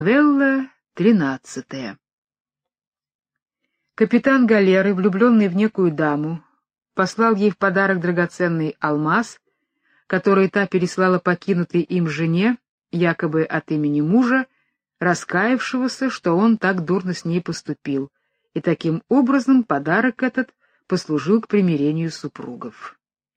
Новелла 13. Капитан галеры, влюбленный в некую даму, послал ей в подарок драгоценный алмаз, который та переслала покинутой им жене, якобы от имени мужа, раскаявшегося, что он так дурно с ней поступил, и таким образом подарок этот послужил к примирению супругов.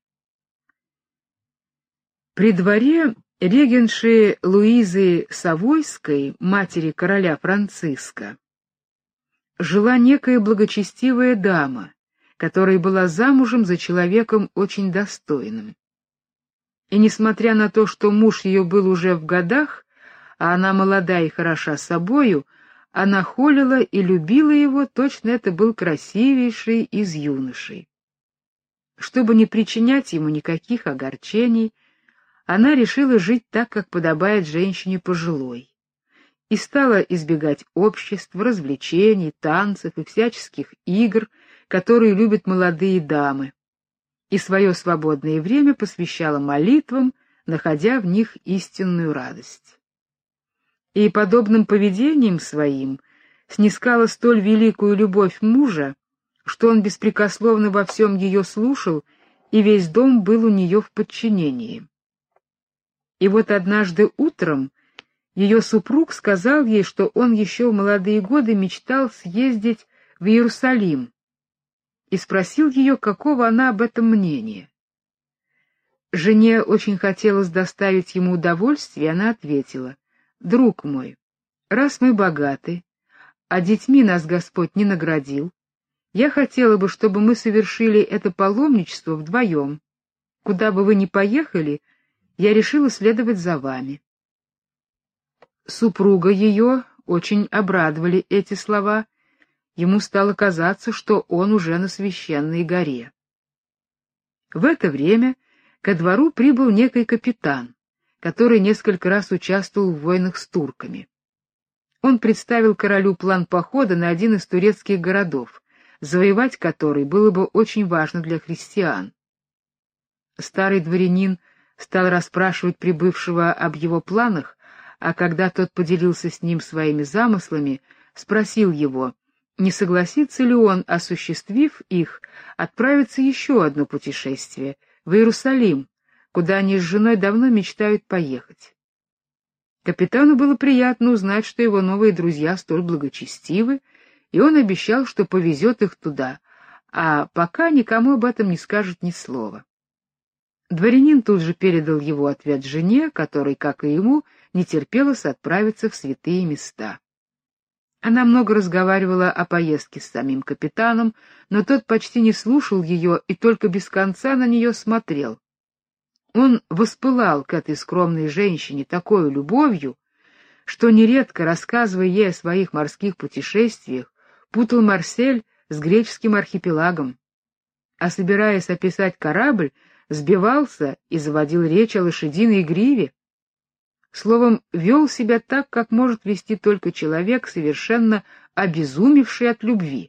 При дворе регенши Луизы Савойской, матери короля Франциска, жила некая благочестивая дама, которая была замужем за человеком очень достойным. И несмотря на то, что муж ее был уже в годах, а она молода и хороша собою, она холила и любила его, точно это был красивейший из юношей. Чтобы не причинять ему никаких огорчений, она решила жить так, как подобает женщине пожилой, и стала избегать обществ, развлечений, танцев и всяческих игр, которые любят молодые дамы, и свое свободное время посвящала молитвам, находя в них истинную радость. И подобным поведением своим снискала столь великую любовь мужа, что он беспрекословно во всем ее слушал, и весь дом был у нее в подчинении. И вот однажды утром ее супруг сказал ей, что он еще в молодые годы мечтал съездить в Иерусалим, и спросил ее, какого она об этом мнения. Жене очень хотелось доставить ему удовольствие, и она ответила: «Друг мой, раз мы богаты, а детьми нас Господь не наградил, я хотела бы, чтобы мы совершили это паломничество вдвоем. Куда бы вы ни поехали, я решила следовать за вами». Супруга ее очень обрадовали эти слова. Ему стало казаться, что он уже на священной горе. В это время ко двору прибыл некий капитан, который несколько раз участвовал в войнах с турками. Он представил королю план похода на один из турецких городов, завоевать который было бы очень важно для христиан. Старый дворянин стал расспрашивать прибывшего об его планах, а когда тот поделился с ним своими замыслами, спросил его, не согласится ли он, осуществив их, отправиться еще одно путешествие в Иерусалим, куда они с женой давно мечтают поехать. Капитану было приятно узнать, что его новые друзья столь благочестивы, и он обещал, что повезет их туда, а пока никому об этом не скажет ни слова. Дворянин тут же передал его ответ жене, которой, как и ему, не терпелось отправиться в святые места. Она много разговаривала о поездке с самим капитаном, но тот почти не слушал ее и только без конца на нее смотрел. Он воспылал к этой скромной женщине такой любовью, что нередко, рассказывая ей о своих морских путешествиях, путал Марсель с греческим архипелагом, а собираясь описать корабль, сбивался и заводил речь о лошадиной гриве. Словом, вел себя так, как может вести только человек, совершенно обезумевший от любви.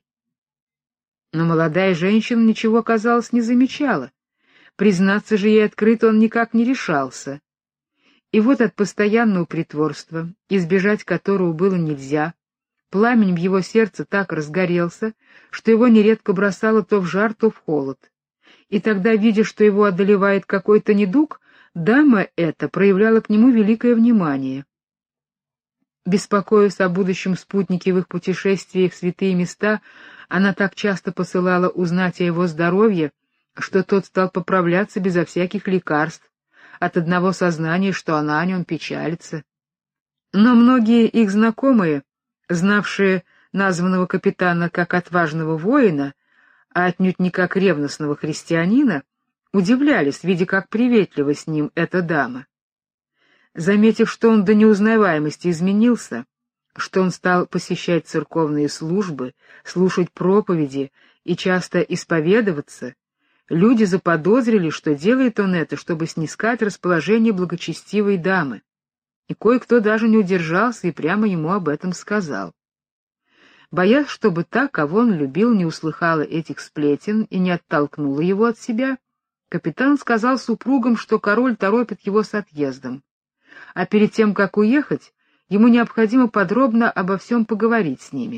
Но молодая женщина ничего, казалось, не замечала. Признаться же ей открыто он никак не решался. И вот от постоянного притворства, избежать которого было нельзя, пламень в его сердце так разгорелся, что его нередко бросало то в жар, то в холод. И тогда, видя, что его одолевает какой-то недуг, дама эта проявляла к нему великое внимание. Беспокоясь о будущем спутнике в их путешествиях в святые места, она так часто посылала узнать о его здоровье, что тот стал поправляться безо всяких лекарств, от одного сознания, что она о нем печалится. Но многие их знакомые, знавшие названного капитана как отважного воина, а отнюдь не как ревностного христианина, удивлялись, видя, как приветлива с ним эта дама. Заметив, что он до неузнаваемости изменился, что он стал посещать церковные службы, слушать проповеди и часто исповедоваться, люди заподозрили, что делает он это, чтобы снискать расположение благочестивой дамы, и кое-кто даже не удержался и прямо ему об этом сказал. Боясь, чтобы та, кого он любил, не услыхала этих сплетен и не оттолкнула его от себя, капитан сказал супругам, что король торопит его с отъездом, а перед тем, как уехать, ему необходимо подробно обо всем поговорить с ними.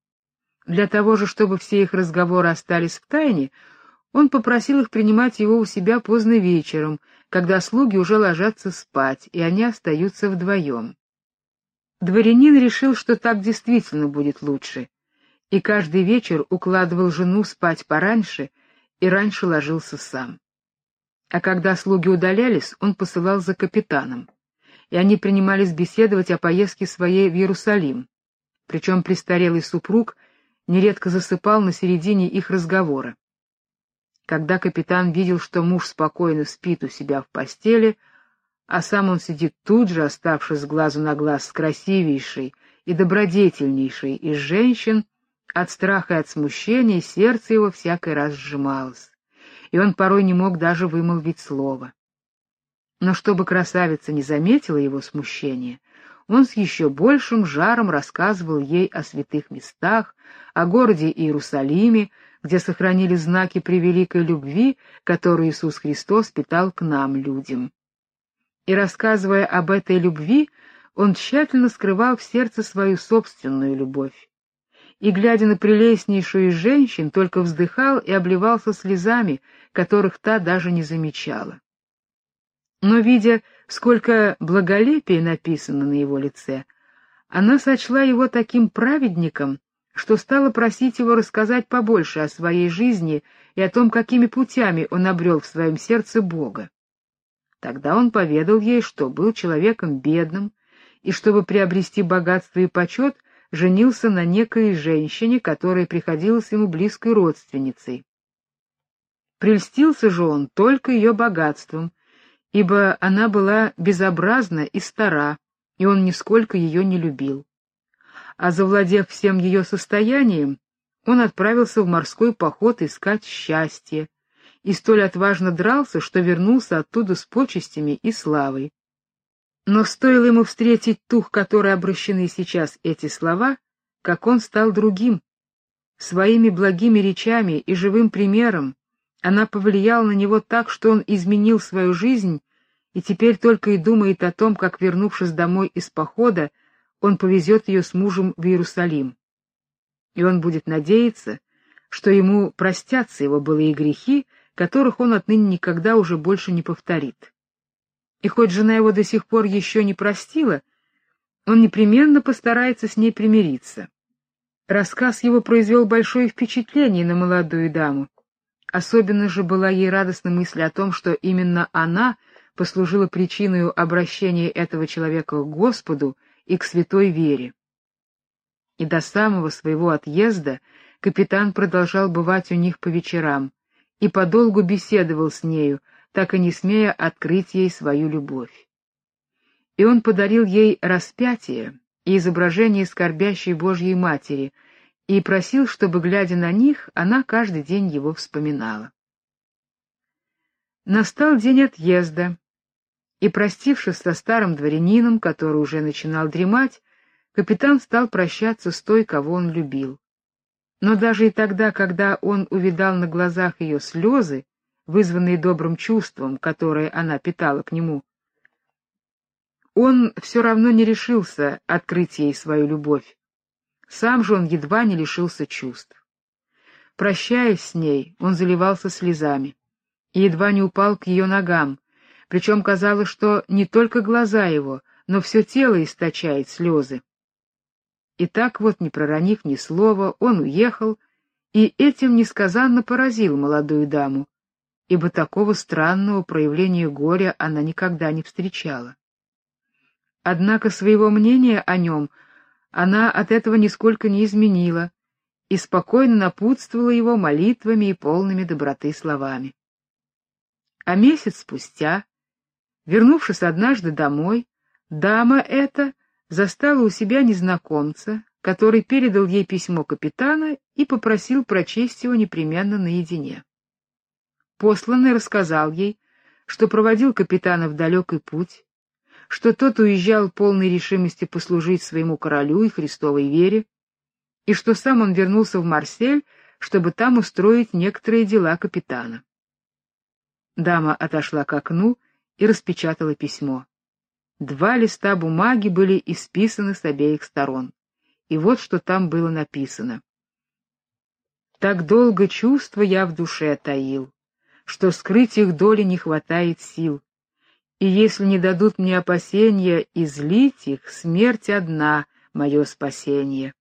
Для того же, чтобы все их разговоры остались в тайне, он попросил их принимать его у себя поздно вечером, когда слуги уже ложатся спать, и они остаются вдвоем. Дворянин решил, что так действительно будет лучше, и каждый вечер укладывал жену спать пораньше и раньше ложился сам. А когда слуги удалялись, он посылал за капитаном, и они принимались беседовать о поездке своей в Иерусалим, причем престарелый супруг нередко засыпал на середине их разговора. Когда капитан видел, что муж спокойно спит у себя в постели, а сам он сидит тут же, оставшись с глазу на глаз с красивейшей и добродетельнейшей из женщин, от страха и от смущения сердце его всякий раз сжималось, и он порой не мог даже вымолвить слова. Но чтобы красавица не заметила его смущения, он с еще большим жаром рассказывал ей о святых местах, о городе Иерусалиме, где сохранились знаки превеликой любви, которую Иисус Христос питал к нам, людям. И, рассказывая об этой любви, он тщательно скрывал в сердце свою собственную любовь. И, глядя на прелестнейшую из женщин, только вздыхал и обливался слезами, которых та даже не замечала. Но, видя, сколько благолепия написано на его лице, она сочла его таким праведником, что стала просить его рассказать побольше о своей жизни и о том, какими путями он обрел в своем сердце Бога. Тогда он поведал ей, что был человеком бедным, и чтобы приобрести богатство и почет, женился на некой женщине, которая приходилась ему близкой родственницей. Прельстился же он только ее богатством, ибо она была безобразна и стара, и он нисколько ее не любил. А завладев всем ее состоянием, он отправился в морской поход искать счастье, и столь отважно дрался, что вернулся оттуда с почестями и славой. Но стоило ему встретить ту, к которой обращены сейчас эти слова, как он стал другим. Своими благими речами и живым примером она повлияла на него так, что он изменил свою жизнь и теперь только и думает о том, как, вернувшись домой из похода, он повезет ее с мужем в Иерусалим. И он будет надеяться, что ему простятся его былые грехи, которых он отныне никогда уже больше не повторит. И хоть жена его до сих пор еще не простила, он непременно постарается с ней примириться. Рассказ его произвел большое впечатление на молодую даму. Особенно же была ей радостна мысль о том, что именно она послужила причиной обращения этого человека к Господу и к святой вере. И до самого своего отъезда капитан продолжал бывать у них по вечерам и подолгу беседовал с нею, так и не смея открыть ей свою любовь. И он подарил ей распятие и изображение скорбящей Божьей Матери и просил, чтобы, глядя на них, она каждый день его вспоминала. Настал день отъезда, и, простившись со старым дворянином, который уже начинал дремать, капитан стал прощаться с той, кого он любил. Но даже и тогда, когда он увидал на глазах ее слезы, вызванные добрым чувством, которое она питала к нему, он все равно не решился открыть ей свою любовь. Сам же он едва не лишился чувств. Прощаясь с ней, он заливался слезами и едва не упал к ее ногам, причем казалось, что не только глаза его, но все тело источает слезы. И так вот, не проронив ни слова, он уехал, и этим несказанно поразил молодую даму, ибо такого странного проявления горя она никогда не встречала. Однако своего мнения о нем она от этого нисколько не изменила и спокойно напутствовала его молитвами и полными доброты словами. А месяц спустя, вернувшись однажды домой, дама эта застала у себя незнакомца, который передал ей письмо капитана и попросил прочесть его непременно наедине. Посланный рассказал ей, что проводил капитана в далекий путь, что тот уезжал полной решимости послужить своему королю и Христовой вере, и что сам он вернулся в Марсель, чтобы там устроить некоторые дела капитана. Дама отошла к окну и распечатала письмо. 2 листа бумаги были исписаны с обеих сторон. И вот что там было написано. «Так долго чувства я в душе таил, что скрыть их доли не хватает сил. И если не дадут мне опасения излить их, смерть одна — мое спасение.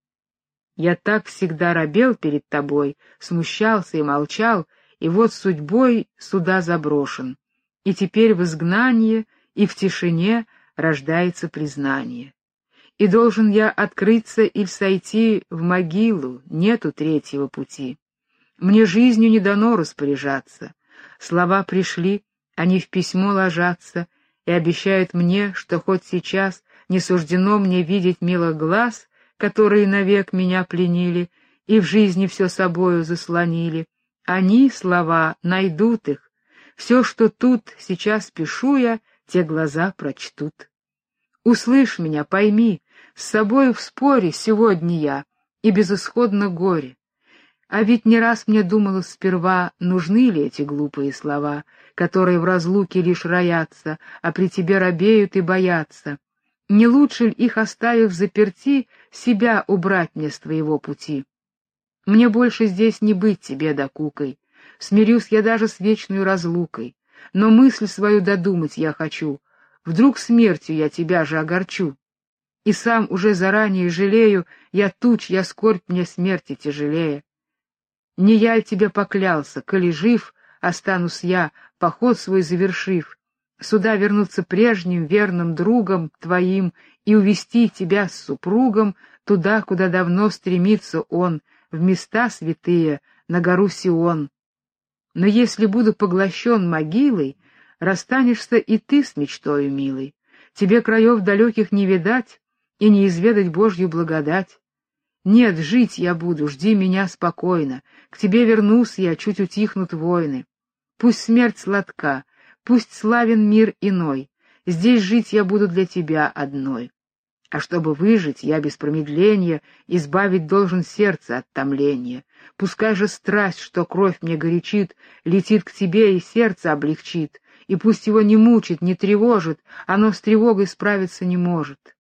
Я так всегда робел перед тобой, смущался и молчал, и вот судьбой сюда заброшен. И теперь в изгнании и в тишине рождается признание. И должен я открыться или сойти в могилу, нету третьего пути. Мне жизнью не дано распоряжаться. Слова пришли, они в письмо ложатся и обещают мне, что хоть сейчас не суждено мне видеть милых глаз, которые навек меня пленили и в жизни все собою заслонили. Они, слова, найдут их. Все, что тут сейчас пишу я, те глаза прочтут. Услышь меня, пойми, с собою в споре сегодня я, и безысходно горе. А ведь не раз мне думалось сперва, нужны ли эти глупые слова, которые в разлуке лишь роятся, а при тебе робеют и боятся. Не лучше ли их, оставив заперти, себя убрать мне с твоего пути? Мне больше здесь не быть тебе докукой, смирюсь я даже с вечной разлукой, но мысль свою додумать я хочу, вдруг смертью я тебя же огорчу. И сам уже заранее жалею, я туч, я скорбь мне смерти тяжелее. Не я ль тебе поклялся, коли жив, останусь я, поход свой завершив, сюда вернуться прежним верным другом твоим и увести тебя с супругом туда, куда давно стремится он, в места святые, на гору Сион. Но если буду поглощен могилой, расстанешься и ты с мечтою милой, тебе краев далеких не видать и не изведать Божью благодать. Нет, жить я буду, жди меня спокойно, к тебе вернусь я, чуть утихнут войны. Пусть смерть сладка, пусть славен мир иной, здесь жить я буду для тебя одной. А чтобы выжить, я без промедления избавить должен сердце от томления. Пускай же страсть, что кровь мне горячит, летит к тебе и сердце облегчит, и пусть его не мучит, не тревожит, оно с тревогой справиться не может.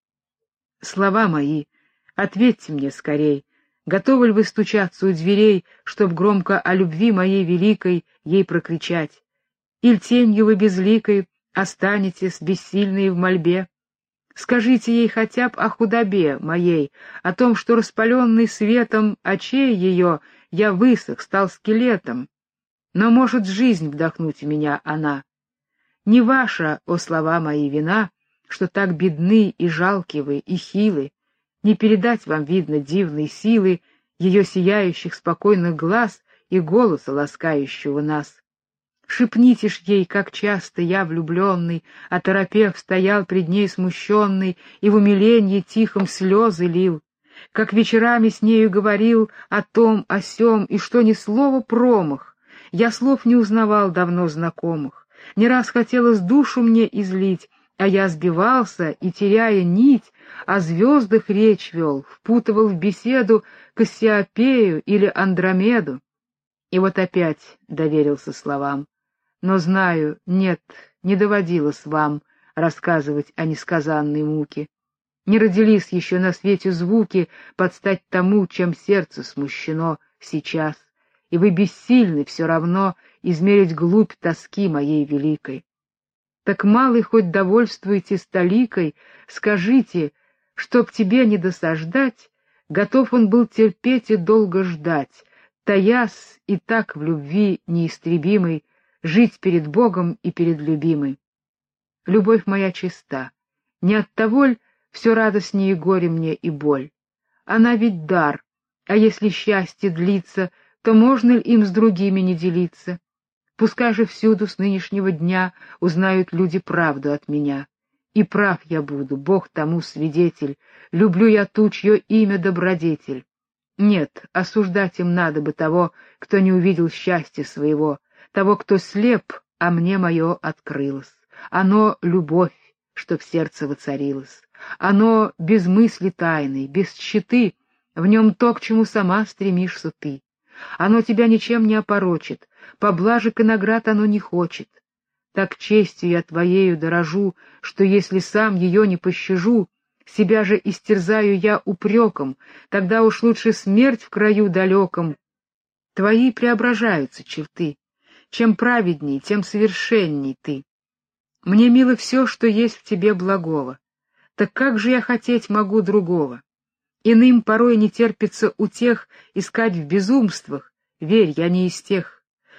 Слова мои, ответьте мне скорей, готовы ли вы стучаться у дверей, чтоб громко о любви моей великой ей прокричать? Иль тенью вы безликой останетесь бессильные в мольбе? Скажите ей хотя б о худобе моей, о том, что распаленный светом очей ее я высох, стал скелетом. Но может жизнь вдохнуть в меня она. Не ваша, о слова мои, вина, что так бедны и жалки вы, и хилы, не передать вам, видно, дивной силы ее сияющих спокойных глаз и голоса, ласкающего нас. Шепните ж ей, как часто я, влюбленный, оторопев, стоял пред ней смущенный и в умиленье тихом слезы лил, как вечерами с нею говорил о том, о сём, и что ни слова промах. Я слов не узнавал давно знакомых, не раз хотелось душу мне излить, а я сбивался и, теряя нить, о звездах речь вел, впутывал в беседу Кассиопею или Андромеду. И вот опять доверился словам. Но знаю, нет, не доводилось вам рассказывать о несказанной муке. Не родились еще на свете звуки подстать тому, чем сердце смущено сейчас, и вы бессильны все равно измерить глубь тоски моей великой. Так малый хоть довольствуйтесь таликой, скажите, чтоб тебе не досаждать, готов он был терпеть и долго ждать, таясь и так в любви неистребимой, жить перед Богом и перед любимой. Любовь моя чиста, не оттого ль все радостнее горе мне и боль? Она ведь дар, а если счастье длится, то можно ли им с другими не делиться? Пускай же всюду с нынешнего дня узнают люди правду от меня. И прав я буду, Бог тому свидетель, люблю я ту, чье имя добродетель. Нет, осуждать им надо бы того, кто не увидел счастья своего, того, кто слеп, а мне мое открылось. Оно — любовь, что в сердце воцарилось. Оно без мысли тайной, без тщеты, в нем то, к чему сама стремишься ты. Оно тебя ничем не опорочит, поблажек и наград оно не хочет. Так честью я твоею дорожу, что если сам ее не пощажу, себя же истерзаю я упреком, тогда уж лучше смерть в краю далеком. Твои преображаются черты, чем праведней, тем совершенней ты. Мне мило все, что есть в тебе благого, так как же я хотеть могу другого? Иным порой не терпится утех искать в безумствах, верь, я не из тех.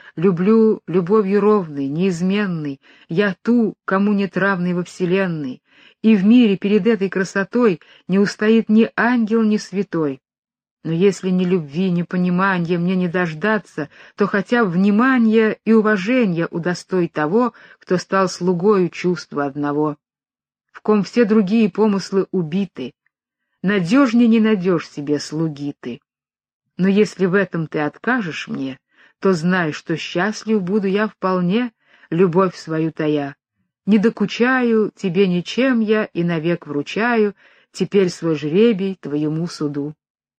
Люблю любовью ровной, неизменной, я ту, кому нет равной во вселенной, и в мире перед этой красотой не устоит ни ангел, ни святой. Но если ни любви, ни понимания мне не дождаться, то хотя бы внимания и уважения удостой того, кто стал слугою чувства одного, в ком все другие помыслы убиты. Надежнее не найдешь себе слуги ты. Но если в этом ты откажешь мне, то знай, что счастлив буду я вполне, любовь свою тая. Не докучаю тебе ничем я и навек вручаю теперь свой жребий твоему суду.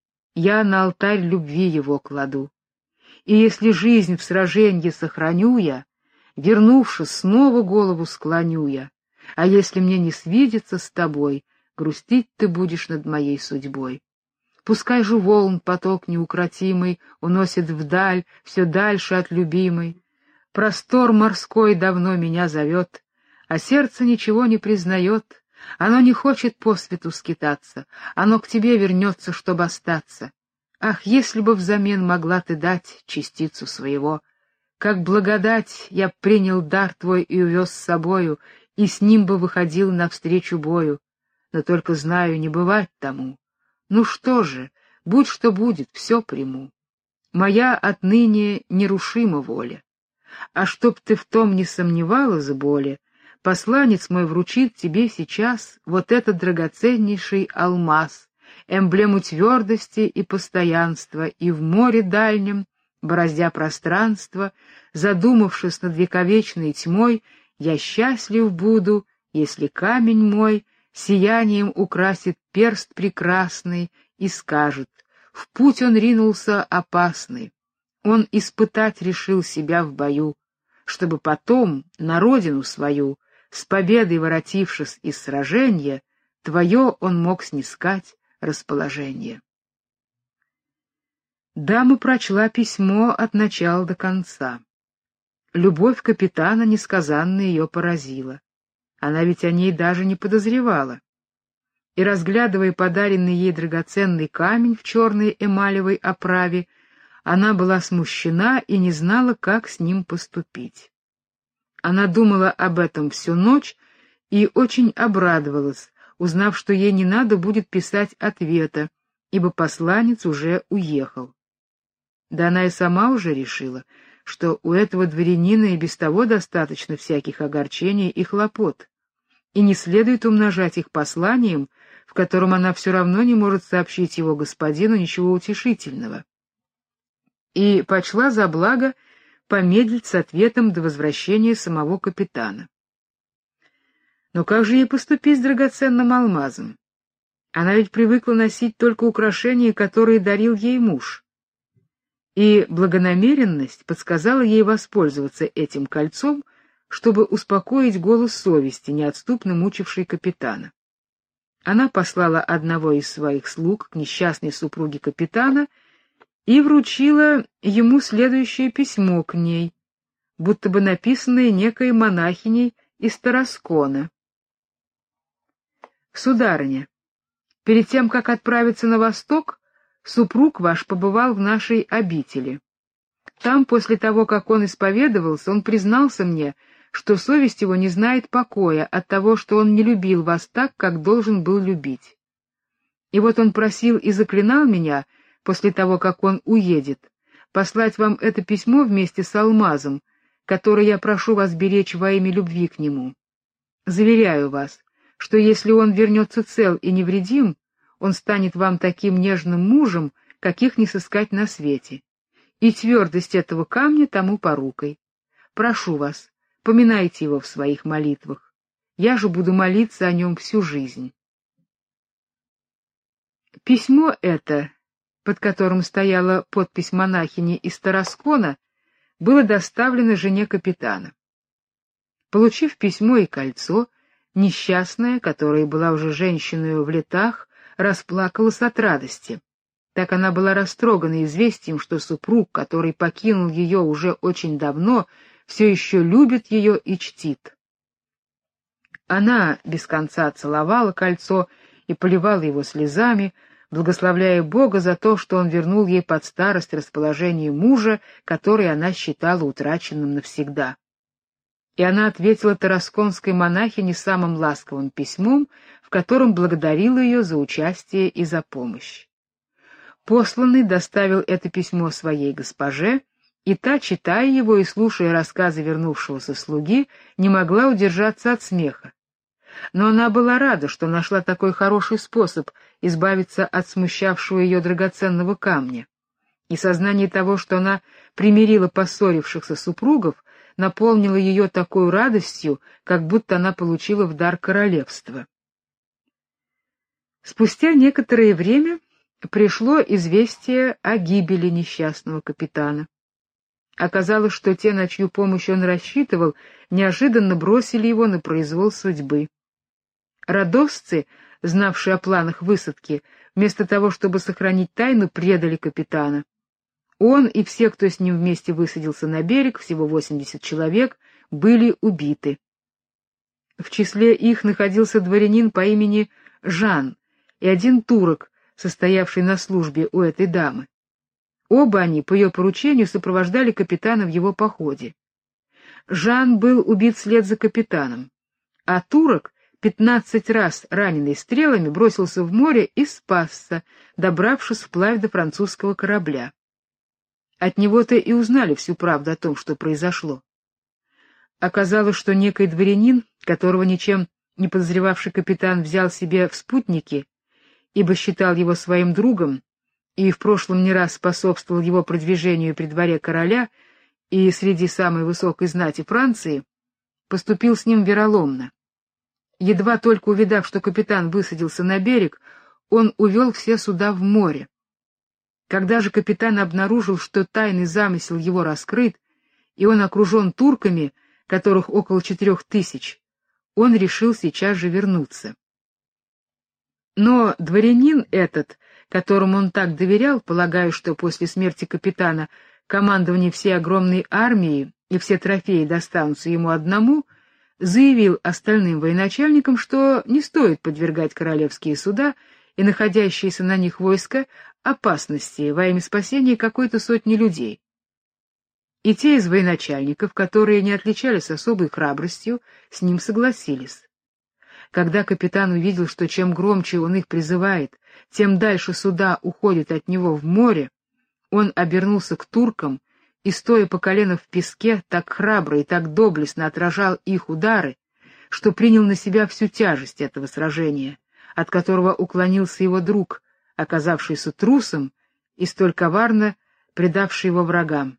Я на алтарь любви его кладу. И если жизнь в сраженье сохраню я, вернувшись, снова голову склоню я. А если мне не свидеться с тобой, грустить ты будешь над моей судьбой. Пускай же волн поток неукротимый уносит вдаль, все дальше от любимой. Простор морской давно меня зовет, а сердце ничего не признает. Оно не хочет по свету скитаться, оно к тебе вернется, чтобы остаться. Ах, если бы взамен могла ты дать частицу своего, как благодать я принял дар твой и увез с собою, и с ним бы выходил навстречу бою. Но только знаю, не бывать тому. Ну что же, будь что будет, все приму. Моя отныне нерушима воля. А чтоб ты в том не сомневалась более, посланец мой вручит тебе сейчас вот этот драгоценнейший алмаз, эмблему твердости и постоянства, и в море дальнем, бороздя пространство, задумавшись над вековечной тьмой, я счастлив буду, если камень мой сиянием украсит перст прекрасный и скажет: в путь он ринулся опасный, он испытать решил себя в бою, чтобы потом на родину свою, с победой воротившись из сражения, твое он мог снискать расположение. Дама прочла письмо от начала до конца. Любовь капитана несказанно ее поразила. Она ведь о ней даже не подозревала. И, разглядывая подаренный ей драгоценный камень в черной эмалевой оправе, она была смущена и не знала, как с ним поступить. Она думала об этом всю ночь и очень обрадовалась, узнав, что ей не надо будет писать ответа, ибо посланец уже уехал. Да она и сама уже решила, что у этого дворянина и без того достаточно всяких огорчений и хлопот, и не следует умножать их посланием, в котором она все равно не может сообщить его господину ничего утешительного. И почла за благо помедлить с ответом до возвращения самого капитана. Но как же ей поступить с драгоценным алмазом? Она ведь привыкла носить только украшения, которые дарил ей муж. И благонамеренность подсказала ей воспользоваться этим кольцом, чтобы успокоить голос совести, неотступно мучивший капитана. Она послала одного из своих слуг к несчастной супруге капитана и вручила ему следующее письмо к ней, будто бы написанное некой монахиней из Тараскона. «Сударыня, перед тем, как отправиться на восток, супруг ваш побывал в нашей обители. Там, после того, как он исповедовался, он признался мне, что совесть его не знает покоя от того, что он не любил вас так, как должен был любить. И вот он просил и заклинал меня, после того, как он уедет, послать вам это письмо вместе с алмазом, который я прошу вас беречь во имя любви к нему. Заверяю вас, что если он вернется цел и невредим, он станет вам таким нежным мужем, каких не сыскать на свете. И твердость этого камня тому порукой. Прошу вас, поминайте его в своих молитвах. Я же буду молиться о нем всю жизнь». Письмо это, под которым стояла подпись монахини из Тараскона, было доставлено жене капитана. Получив письмо и кольцо, несчастная, которая была уже женщиной в летах, расплакалась от радости. Так она была растрогана известием, что супруг, который покинул ее уже очень давно, все еще любит ее и чтит. Она без конца целовала кольцо и поливала его слезами, благословляя Бога за то, что он вернул ей под старость расположение мужа, который она считала утраченным навсегда. И она ответила тарасконской монахине самым ласковым письмом, в котором благодарила ее за участие и за помощь. Посланный доставил это письмо своей госпоже, и та, читая его и слушая рассказы вернувшегося слуги, не могла удержаться от смеха. Но она была рада, что нашла такой хороший способ избавиться от смущавшего ее драгоценного камня. И сознание того, что она примирила поссорившихся супругов, наполнило ее такой радостью, как будто она получила в дар королевство. Спустя некоторое время пришло известие о гибели несчастного капитана. Оказалось, что те, на чью помощь он рассчитывал, неожиданно бросили его на произвол судьбы. Родосцы, знавшие о планах высадки, вместо того, чтобы сохранить тайну, предали капитана. Он и все, кто с ним вместе высадился на берег, всего 80 человек, были убиты. В числе их находился дворянин по имени Жан и один турок, состоявший на службе у этой дамы. Оба они по ее поручению сопровождали капитана в его походе. Жан был убит вслед за капитаном, а турок, 15 раз раненый стрелами, бросился в море и спасся, добравшись вплавь до французского корабля. От него-то и узнали всю правду о том, что произошло. Оказалось, что некий дворянин, которого ничем не подозревавший капитан взял себе в спутники, ибо считал его своим другом и в прошлом не раз способствовал его продвижению при дворе короля и среди самой высокой знати Франции, поступил с ним вероломно. Едва только увидав, что капитан высадился на берег, он увел все суда в море. Когда же капитан обнаружил, что тайный замысел его раскрыт, и он окружен турками, которых около 4000, он решил сейчас же вернуться. Но дворянин этот, которому он так доверял, полагая, что после смерти капитана командование всей огромной армии и все трофеи достанутся ему одному, заявил остальным военачальникам, что не стоит подвергать королевские суда и находящиеся на них войска опасности во имя спасения какой-то сотни людей. И те из военачальников, которые не отличались особой храбростью, с ним согласились. Когда капитан увидел, что чем громче он их призывает, тем дальше суда уходят от него в море, он обернулся к туркам и, стоя по колено в песке, так храбро и так доблестно отражал их удары, что принял на себя всю тяжесть этого сражения, от которого уклонился его друг, оказавшийся трусом и столь коварно предавший его врагам.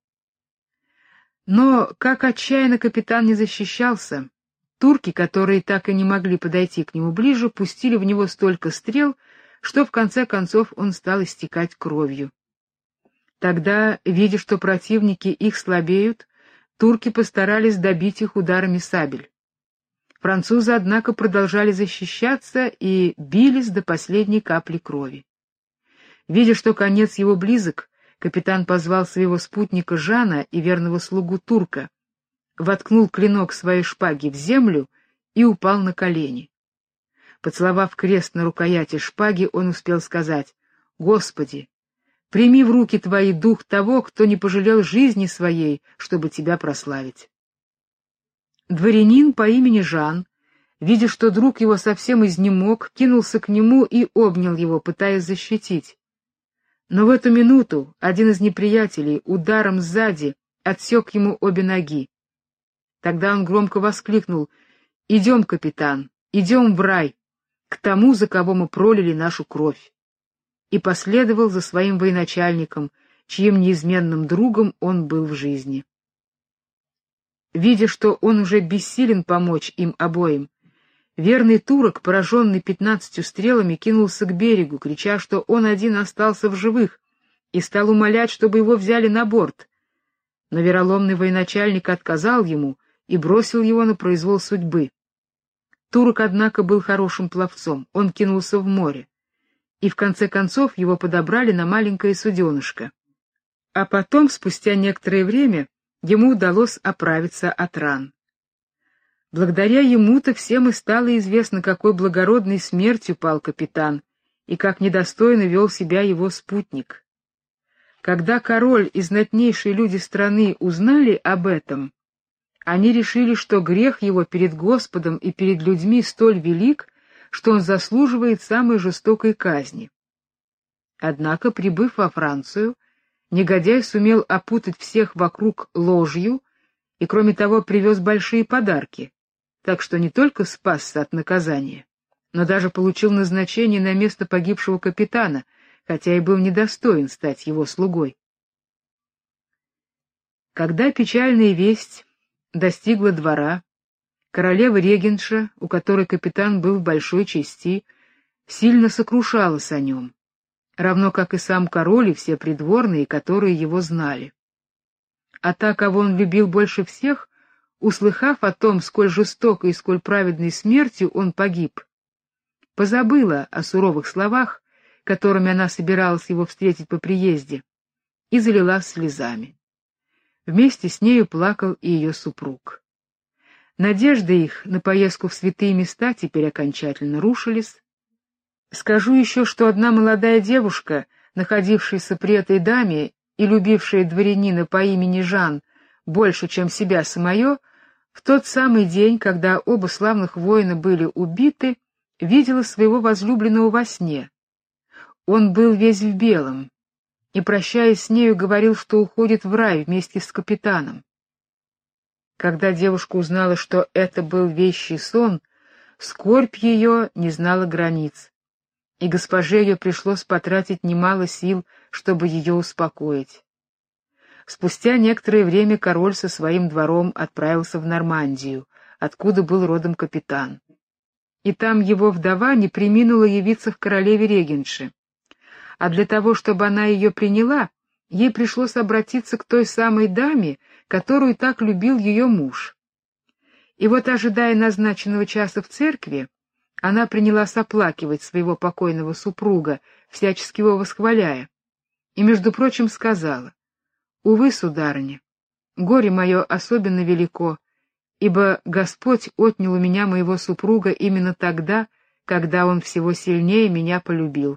Но, как отчаянно капитан не защищался, турки, которые так и не могли подойти к нему ближе, пустили в него столько стрел, что в конце концов он стал истекать кровью. Тогда, видя, что противники их слабеют, турки постарались добить их ударами сабель. Французы, однако, продолжали защищаться и бились до последней капли крови. Видя, что конец его близок, капитан позвал своего спутника Жана и верного слугу турка, воткнул клинок своей шпаги в землю и упал на колени. Поцеловав крест на рукояти шпаги, он успел сказать: «Господи, прими в руки твои дух того, кто не пожалел жизни своей, чтобы тебя прославить». Дворянин по имени Жан, видя, что друг его совсем изнемог, кинулся к нему и обнял его, пытаясь защитить. Но в эту минуту один из неприятелей ударом сзади отсек ему обе ноги. Тогда он громко воскликнул: «Идем, капитан, идем в рай, к тому, за кого мы пролили нашу кровь», и последовал за своим военачальником, чьим неизменным другом он был в жизни. Видя, что он уже бессилен помочь им обоим, верный турок, пораженный 15 стрелами, кинулся к берегу, крича, что он один остался в живых, и стал умолять, чтобы его взяли на борт. Но вероломный военачальник отказал ему и бросил его на произвол судьбы. Турок, однако, был хорошим пловцом, он кинулся в море, и в конце концов его подобрали на маленькое суденышко. А потом, спустя некоторое время, ему удалось оправиться от ран. Благодаря ему-то всем и стало известно, какой благородной смертью пал капитан, и как недостойно вел себя его спутник. Когда король и знатнейшие люди страны узнали об этом, они решили, что грех его перед Господом и перед людьми столь велик, что он заслуживает самой жестокой казни. Однако, прибыв во Францию, негодяй сумел опутать всех вокруг ложью и, кроме того, привез большие подарки, так что не только спасся от наказания, но даже получил назначение на место погибшего капитана, хотя и был недостоин стать его слугой. Когда печальная весть достигла двора, королева-регентша, у которой капитан был в большой чести, сильно сокрушалась о нем, равно как и сам король и все придворные, которые его знали. А та, кого он любил больше всех, услыхав о том, сколь жестокой и сколь праведной смертью он погиб, позабыла о суровых словах, которыми она собиралась его встретить по приезде, и залилась слезами. Вместе с нею плакал и ее супруг. Надежды их на поездку в святые места теперь окончательно рушились. Скажу еще, что одна молодая девушка, находившаяся при этой даме и любившая дворянина по имени Жан больше, чем себя самое, в тот самый день, когда оба славных воина были убиты, видела своего возлюбленного во сне. Он был весь в белом, и, прощаясь с нею, говорил, что уходит в рай вместе с капитаном. Когда девушка узнала, что это был вещий сон, скорбь ее не знала границ, и госпоже ее пришлось потратить немало сил, чтобы ее успокоить. Спустя некоторое время король со своим двором отправился в Нормандию, откуда был родом капитан. И там его вдова не преминула явиться к королеве-регентше. А для того, чтобы она ее приняла, ей пришлось обратиться к той самой даме, которую так любил ее муж. И вот, ожидая назначенного часа в церкви, она принялась оплакивать своего покойного супруга, всячески его восхваляя, и, между прочим, сказала: «Увы, сударыня, горе мое особенно велико, ибо Господь отнял у меня моего супруга именно тогда, когда он всего сильнее меня полюбил».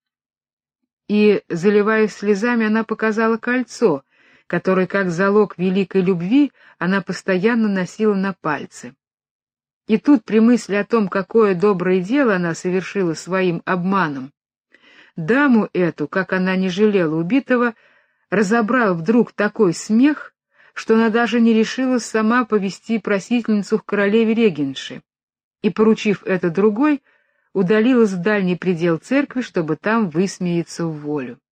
И, заливаясь слезами, она показала кольцо, которое, как залог великой любви, она постоянно носила на пальце. И тут, при мысли о том, какое доброе дело она совершила своим обманом, даму эту, как она не жалела убитого, разобрал вдруг такой смех, что она даже не решилась сама повести просительницу к королеве-регентше, и, поручив это другой, удалилась в дальний предел церкви, чтобы там высмеяться в волю.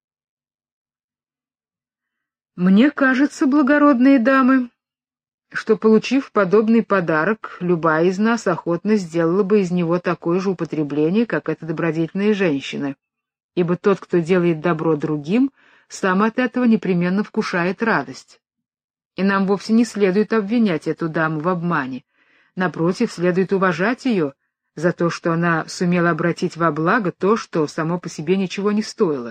Мне кажется, благородные дамы, что, получив подобный подарок, любая из нас охотно сделала бы из него такое же употребление, как эта добродетельная женщина, ибо тот, кто делает добро другим, сам от этого непременно вкушает радость. И нам вовсе не следует обвинять эту даму в обмане, напротив, следует уважать ее за то, что она сумела обратить во благо то, что само по себе ничего не стоило.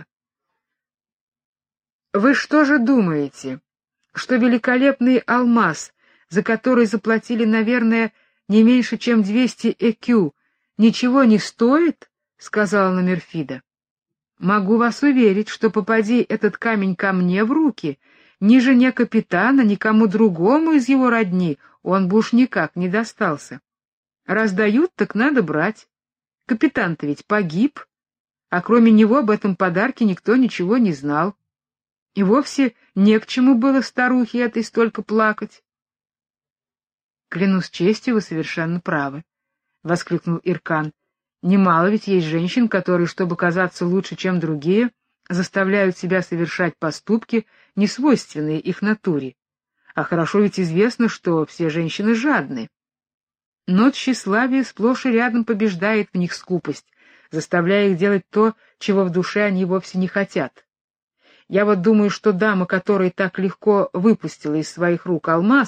Вы что же думаете, что великолепный алмаз, за который заплатили, наверное, не меньше, чем 200 экю, ничего не стоит? — сказала Номерфида. — Могу вас уверить, что попади этот камень ко мне в руки, ни жене капитана, никому другому из его родни он бы уж никак не достался. Раз дают, так надо брать. Капитан-то ведь погиб, а кроме него об этом подарке никто ничего не знал. И вовсе не к чему было старухе этой столько плакать. — Клянусь честью, вы совершенно правы, — воскликнул Иркан. — Немало ведь есть женщин, которые, чтобы казаться лучше, чем другие, заставляют себя совершать поступки, несвойственные их натуре. А хорошо ведь известно, что все женщины жадны. Но тщеславие сплошь и рядом побеждает в них скупость, заставляя их делать то, чего в душе они вовсе не хотят. Я вот думаю, что дама, которая так легко выпустила из своих рук алмаз,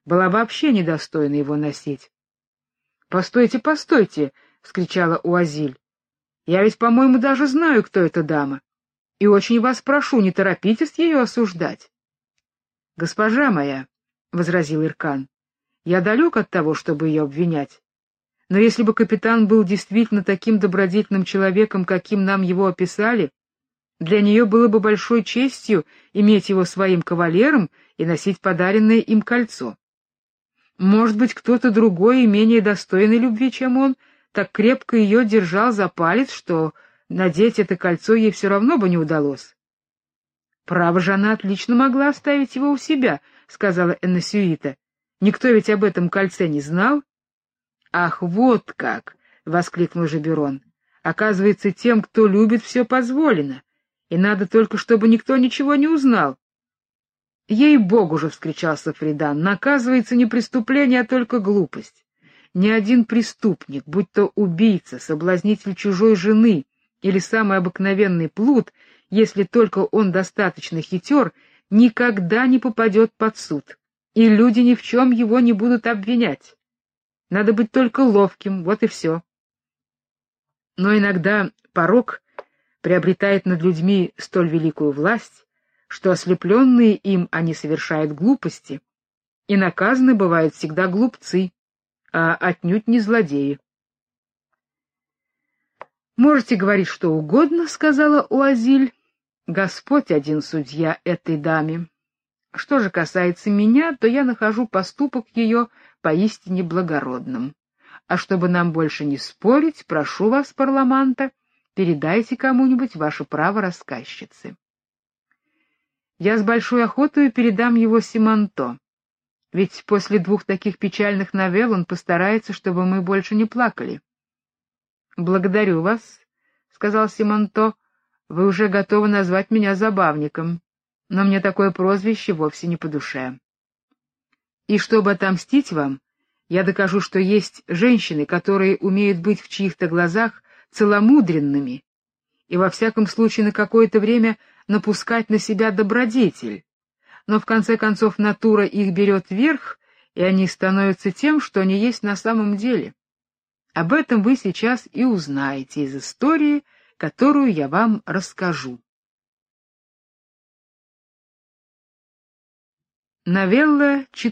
была вообще недостойна его носить. «Постойте, постойте!» — вскричала Уазиль. «Я ведь, по-моему, даже знаю, кто эта дама, и очень вас прошу, не торопитесь ее осуждать». «Госпожа моя», — возразил Иркан, — «я далек от того, чтобы ее обвинять. Но если бы капитан был действительно таким добродетельным человеком, каким нам его описали, для нее было бы большой честью иметь его своим кавалером и носить подаренное им кольцо. Может быть, кто-то другой и менее достойный любви, чем он, так крепко ее держал за палец, что надеть это кольцо ей все равно бы не удалось». «Право же, она отлично могла оставить его у себя», — сказала Эннесюита. «Никто ведь об этом кольце не знал». «Ах, вот как!» — воскликнул Жаберон. «Оказывается, тем, кто любит, все позволено, и надо только, чтобы никто ничего не узнал». «Ей-богу же!» — вскричал Сафридан. «Наказывается не преступление, а только глупость. Ни один преступник, будь то убийца, соблазнитель чужой жены или самый обыкновенный плут, если только он достаточно хитер, никогда не попадет под суд, и люди ни в чем его не будут обвинять. Надо быть только ловким, вот и все. Но иногда порок приобретает над людьми столь великую власть, что ослепленные им они совершают глупости, и наказаны бывают всегда глупцы, а отнюдь не злодеи. «Можете говорить что угодно», — сказала Уазиль. «Господь один судья этой даме. Что же касается меня, то я нахожу поступок ее поистине благородным. А чтобы нам больше не спорить, прошу вас, парламанта, передайте кому-нибудь ваше право рассказчицы». «Я с большой охотой передам его Симонто, ведь после 2 таких печальных новелл он постарается, чтобы мы больше не плакали». «Благодарю вас», — сказал Симонто. «Вы уже готовы назвать меня забавником, но мне такое прозвище вовсе не по душе. И чтобы отомстить вам, я докажу, что есть женщины, которые умеют быть в чьих-то глазах целомудренными и во всяком случае на какое-то время напускать на себя добродетель, но в конце концов натура их берет верх, и они становятся тем, что они есть на самом деле. Об этом вы сейчас и узнаете из истории, которую я вам расскажу». Новелла 4.